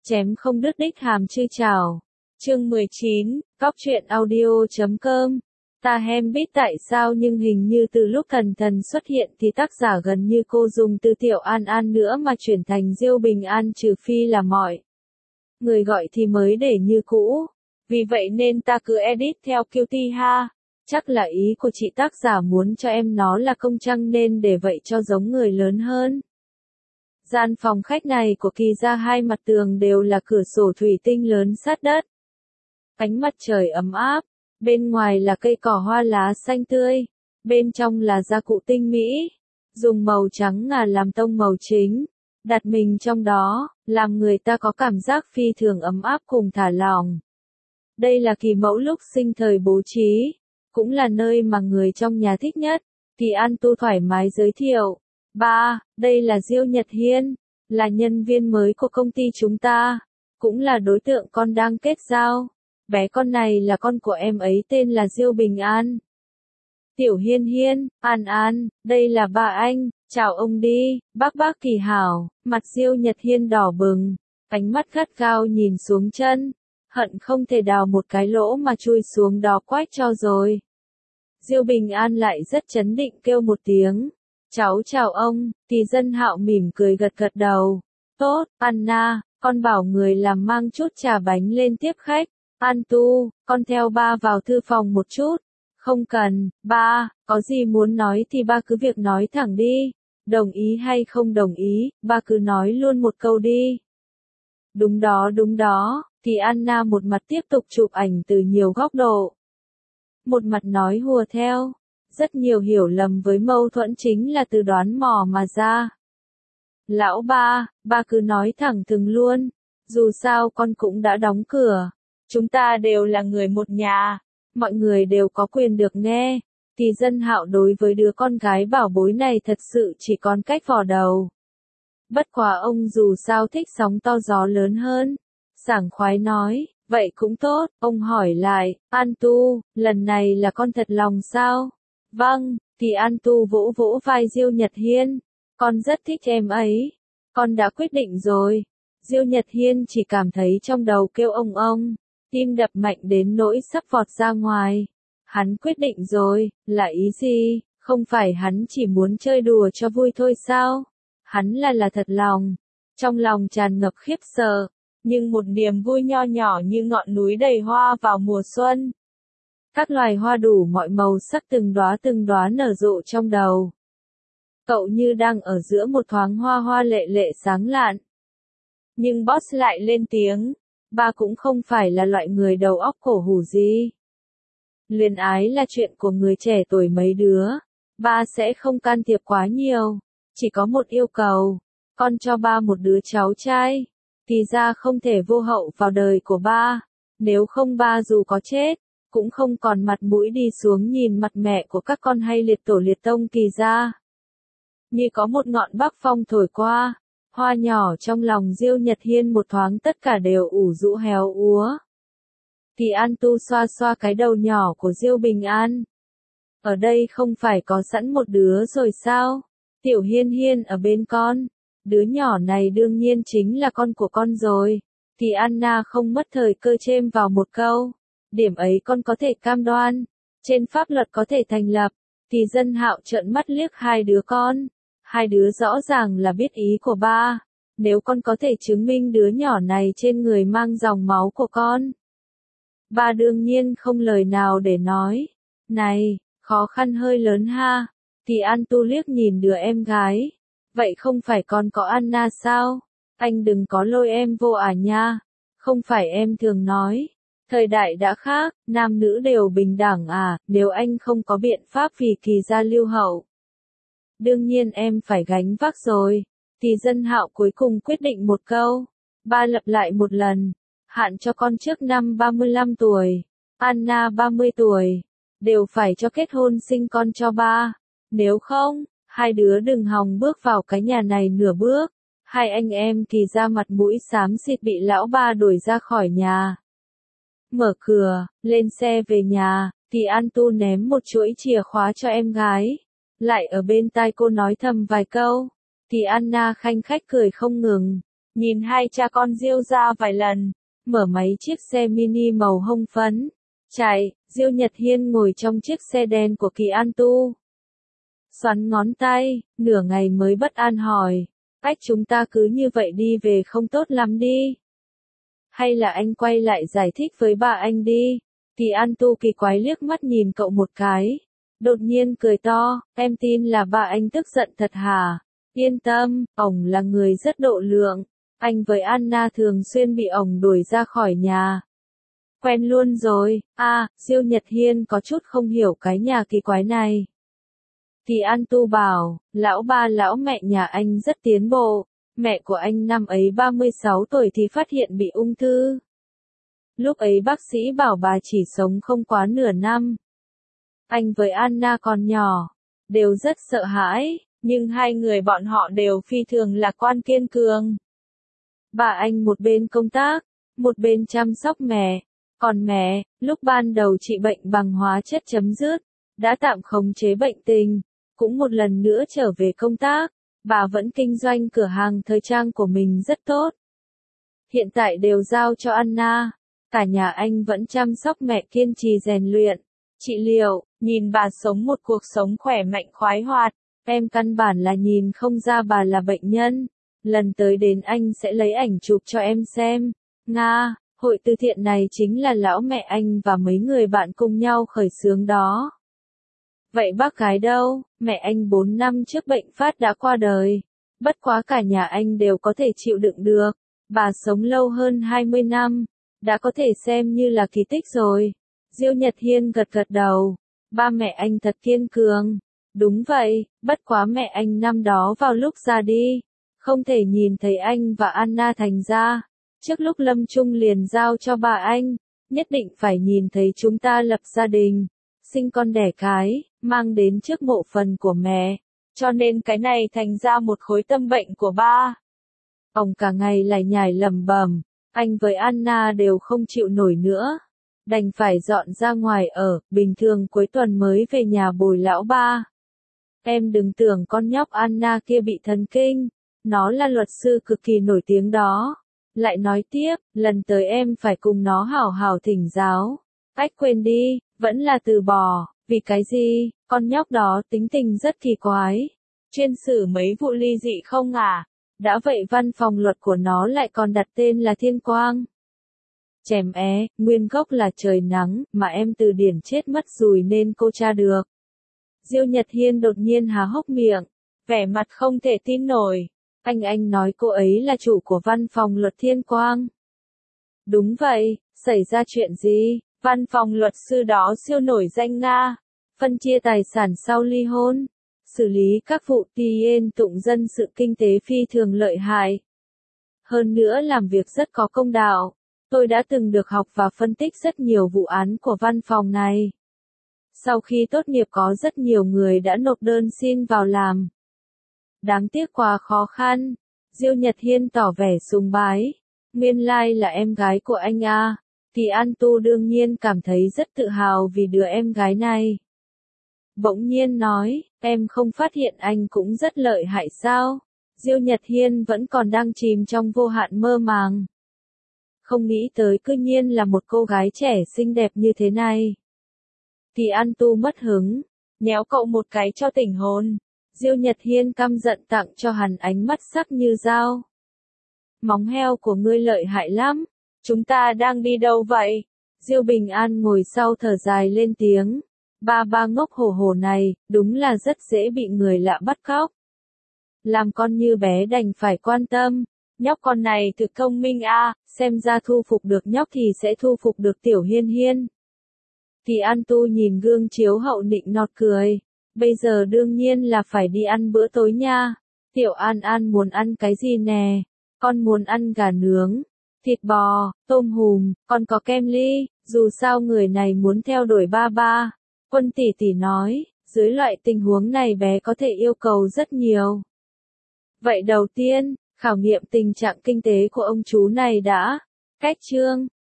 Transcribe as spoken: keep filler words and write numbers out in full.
Chém không đứt đích hàm chư chào. Chương mười chín, Cóc truyện audio chấm com. Ta hem biết tại sao nhưng hình như từ lúc Thần Thần xuất hiện thì tác giả gần như cô dùng từ Tiểu An An nữa mà chuyển thành Diêu Bình An, trừ phi là mọi người gọi thì mới để như cũ. Vì vậy nên ta cứ edit theo Cutie ha. Chắc là ý của chị tác giả muốn cho em nó là công trăng nên để vậy cho giống người lớn hơn. Gian phòng khách này của Kỳ Gia hai mặt tường đều là cửa sổ thủy tinh lớn sát đất. Ánh mặt trời ấm áp, bên ngoài là cây cỏ hoa lá xanh tươi, bên trong là gia cụ tinh mỹ, dùng màu trắng ngà làm tông màu chính, đặt mình trong đó, làm người ta có cảm giác phi thường ấm áp cùng thả lỏng. Đây là Kỳ mẫu lúc sinh thời bố trí, cũng là nơi mà người trong nhà thích nhất. Kỳ An Tu thoải mái giới thiệu. Ba, đây là Diêu Nhật Hiên, là nhân viên mới của công ty chúng ta, cũng là đối tượng con đang kết giao. Bé con này là con của em ấy tên là Diêu Bình An. Tiểu Hiên Hiên, An An, đây là ba anh, chào ông đi, bác bác Kỳ hảo. Mặt Diêu Nhật Hiên đỏ bừng, ánh mắt gắt gao nhìn xuống chân, hận không thể đào một cái lỗ mà chui xuống đó quách cho rồi. Diêu Bình An lại rất trấn định kêu một tiếng. Cháu chào ông. Kỳ Dân Hạo mỉm cười gật gật đầu. Tốt, Anna, con bảo người làm mang chút trà bánh lên tiếp khách. An Tu, con theo ba vào thư phòng một chút. Không cần, ba, có gì muốn nói thì ba cứ việc nói thẳng đi. Đồng ý hay không đồng ý, ba cứ nói luôn một câu đi. Đúng đó đúng đó, thì Anna một mặt tiếp tục chụp ảnh từ nhiều góc độ. Một mặt nói hùa theo. Rất nhiều hiểu lầm với mâu thuẫn chính là từ đoán mò mà ra. Lão ba, ba cứ nói thẳng thừng luôn. Dù sao con cũng đã đóng cửa. Chúng ta đều là người một nhà. Mọi người đều có quyền được nghe. Kỳ Dân Hạo đối với đứa con gái bảo bối này thật sự chỉ còn cách vò đầu. Bất quá ông dù sao thích sóng to gió lớn hơn. Sảng khoái nói, vậy cũng tốt. Ông hỏi lại, An Tu, lần này là con thật lòng sao? Vâng, thì An Tu vỗ vỗ vai Diêu Nhật Hiên. Con rất thích em ấy. Con đã quyết định rồi. Diêu Nhật Hiên chỉ cảm thấy trong đầu kêu ông ông. Tim đập mạnh đến nỗi sắp vọt ra ngoài. Hắn quyết định rồi, là ý gì? Không phải hắn chỉ muốn chơi đùa cho vui thôi sao? Hắn là là thật lòng. Trong lòng tràn ngập khiếp sợ. Nhưng một niềm vui nho nhỏ như ngọn núi đầy hoa vào mùa xuân. Các loài hoa đủ mọi màu sắc từng đóa từng đóa nở rộ trong đầu. Cậu như đang ở giữa một thoáng hoa hoa lệ lệ sáng lạn. Nhưng boss lại lên tiếng. Ba cũng không phải là loại người đầu óc cổ hủ gì. Luyến ái là chuyện của người trẻ tuổi mấy đứa. Ba sẽ không can thiệp quá nhiều. Chỉ có một yêu cầu. Con cho ba một đứa cháu trai. Kỳ ra không thể vô hậu vào đời của ba. Nếu không ba dù có chết, cũng không còn mặt mũi đi xuống nhìn mặt mẹ của các con hay liệt tổ liệt tông Kỳ ra. Như có một ngọn bắc phong thổi qua, hoa nhỏ trong lòng Diêu Nhật Hiên một thoáng tất cả đều ủ rũ héo úa. Kỳ An Tu xoa xoa cái đầu nhỏ của Diêu Bình An. Ở đây không phải có sẵn một đứa rồi sao? Tiểu Hiên Hiên ở bên con. Đứa nhỏ này đương nhiên chính là con của con rồi. Kỳ Anna không mất thời cơ chêm vào một câu. Điểm ấy con có thể cam đoan. Trên pháp luật có thể thành lập. Kỳ Dân Hạo trợn mắt liếc hai đứa con. Hai đứa rõ ràng là biết ý của ba. Nếu con có thể chứng minh đứa nhỏ này trên người mang dòng máu của con. Ba đương nhiên không lời nào để nói. Này, khó khăn hơi lớn ha. Kỳ An Tu liếc nhìn đứa em gái. Vậy không phải con có Anna sao? Anh đừng có lôi em vô à nha. Không phải em thường nói. Thời đại đã khác, nam nữ đều bình đẳng à, nếu anh không có biện pháp vì Kỳ gia lưu hậu. Đương nhiên em phải gánh vác rồi. Kỳ Dân Hạo cuối cùng quyết định một câu. Ba lặp lại một lần. Hạn cho con trước năm ba mươi lăm tuổi. Anna ba mươi tuổi. Đều phải cho kết hôn sinh con cho ba. Nếu không, hai đứa đừng hòng bước vào cái nhà này nửa bước. Hai anh em Kỳ ra mặt mũi xám xịt bị lão ba đuổi ra khỏi nhà. Mở cửa, lên xe về nhà, thì An Tu ném một chuỗi chìa khóa cho em gái. Lại ở bên tai cô nói thầm vài câu. Thì Anna khanh khách cười không ngừng. nhìn hai cha con Diêu ra vài lần, mở máy chiếc xe mini màu hồng phấn, chạy, Diêu Nhật Hiên ngồi trong chiếc xe đen của Kỳ An Tu. Xoắn ngón tay, nửa ngày mới bất an hỏi, cách chúng ta cứ như vậy đi về không tốt lắm đi. Hay là anh quay lại giải thích với bà anh đi. Kỳ An Tu kỳ quái liếc mắt nhìn cậu một cái. Đột nhiên cười to, em tin là bà anh tức giận thật hả? Yên tâm, ổng là người rất độ lượng. Anh với Anna thường xuyên bị ổng đuổi ra khỏi nhà. Quen luôn rồi, à, Diêu Nhật Hiên có chút không hiểu cái nhà kỳ quái này. Kỳ An Tu bảo, lão ba lão mẹ nhà anh rất tiến bộ. Mẹ của anh năm ấy ba mươi sáu tuổi thì phát hiện bị ung thư. Lúc ấy bác sĩ bảo bà chỉ sống không quá nửa năm. Anh với Anna còn nhỏ, đều rất sợ hãi, nhưng hai người bọn họ đều phi thường lạc quan kiên cường. Bà anh một bên công tác, một bên chăm sóc mẹ. Còn mẹ, lúc ban đầu trị bệnh bằng hóa chất chấm dứt, đã tạm khống chế bệnh tình, cũng một lần nữa trở về công tác. Bà vẫn kinh doanh cửa hàng thời trang của mình rất tốt. Hiện tại đều giao cho Anna. Cả nhà anh vẫn chăm sóc mẹ kiên trì rèn luyện, trị liệu, nhìn bà sống một cuộc sống khỏe mạnh khoái hoạt. Em căn bản là nhìn không ra bà là bệnh nhân. Lần tới đến anh sẽ lấy ảnh chụp cho em xem. Nga, hội từ thiện này chính là lão mẹ anh và mấy người bạn cùng nhau khởi xướng đó. Vậy bác gái đâu? Mẹ anh bốn năm trước bệnh phát đã qua đời. Bất quá cả nhà anh đều có thể chịu đựng được. Bà sống lâu hơn hai mươi năm. Đã có thể xem như là kỳ tích rồi. Diêu Nhật Hiên gật gật đầu. Ba mẹ anh thật kiên cường. Đúng vậy, bất quá mẹ anh năm đó vào lúc ra đi. Không thể nhìn thấy anh và Anna thành ra. Trước lúc lâm chung liền giao cho bà anh. Nhất định phải nhìn thấy chúng ta lập gia đình. Sinh con đẻ cái, mang đến trước mộ phần của mẹ. Cho nên cái này thành ra một khối tâm bệnh của ba. Ông cả ngày lải nhải lẩm bẩm, anh với Anna đều không chịu nổi nữa. Đành phải dọn ra ngoài ở, bình thường cuối tuần mới về nhà bồi lão ba. Em đừng tưởng con nhóc Anna kia bị thần kinh, nó là luật sư cực kỳ nổi tiếng đó. Lại nói tiếp, lần tới em phải cùng nó hảo hảo thỉnh giáo. Ách quên đi, vẫn là từ bỏ, vì cái gì, con nhóc đó tính tình rất kỳ quái. Chuyên xử mấy vụ ly dị không à? Đã vậy văn phòng luật của nó lại còn đặt tên là Thiên Quang. Chèm é, nguyên gốc là trời nắng, mà em từ điển chết mất rồi nên cô tra được. Diêu Nhật Hiên đột nhiên há hốc miệng, vẻ mặt không thể tin nổi. Anh anh nói cô ấy là chủ của văn phòng luật Thiên Quang. Đúng vậy, xảy ra chuyện gì? Văn phòng luật sư đó siêu nổi danh Nga. Phân chia tài sản sau ly hôn. Xử lý các vụ tiền tụng dân sự kinh tế phi thường lợi hại. Hơn nữa làm việc rất có công đạo. Tôi đã từng được học và phân tích rất nhiều vụ án của văn phòng này. Sau khi tốt nghiệp có rất nhiều người đã nộp đơn xin vào làm. Đáng tiếc quá khó khăn. Diêu Nhật Hiên tỏ vẻ sùng bái. Nguyên lai là em gái của anh à. Thì An Tu đương nhiên cảm thấy rất tự hào vì đứa em gái này. Bỗng nhiên nói, em không phát hiện anh cũng rất lợi hại sao? Diêu Nhật Hiên vẫn còn đang chìm trong vô hạn mơ màng. Không nghĩ tới cư nhiên là một cô gái trẻ xinh đẹp như thế này. Thì An Tu mất hứng, nhéo cậu một cái cho tỉnh hồn. Diêu Nhật Hiên căm giận tặng cho hắn ánh mắt sắc như dao. Móng heo của ngươi lợi hại lắm. Chúng ta đang đi đâu vậy? Diêu Bình An ngồi sau thở dài lên tiếng. Ba ba ngốc hổ hổ này, đúng là rất dễ bị người lạ bắt cóc. Làm con như bé đành phải quan tâm. Nhóc con này thực thông minh a, à, xem ra thu phục được nhóc thì sẽ thu phục được Tiểu Hiên Hiên. Thì An Tu nhìn gương chiếu hậu nịnh nọt cười. Bây giờ đương nhiên là phải đi ăn bữa tối nha. Tiểu An An muốn ăn cái gì nè? Con muốn ăn gà nướng, thịt bò, tôm hùm, còn có kem ly. Dù sao người này muốn theo đuổi ba ba. Quân tỷ tỷ nói, dưới loại tình huống này bé có thể yêu cầu rất nhiều. Vậy đầu tiên, khảo nghiệm tình trạng kinh tế của ông chú này đã. Cách chương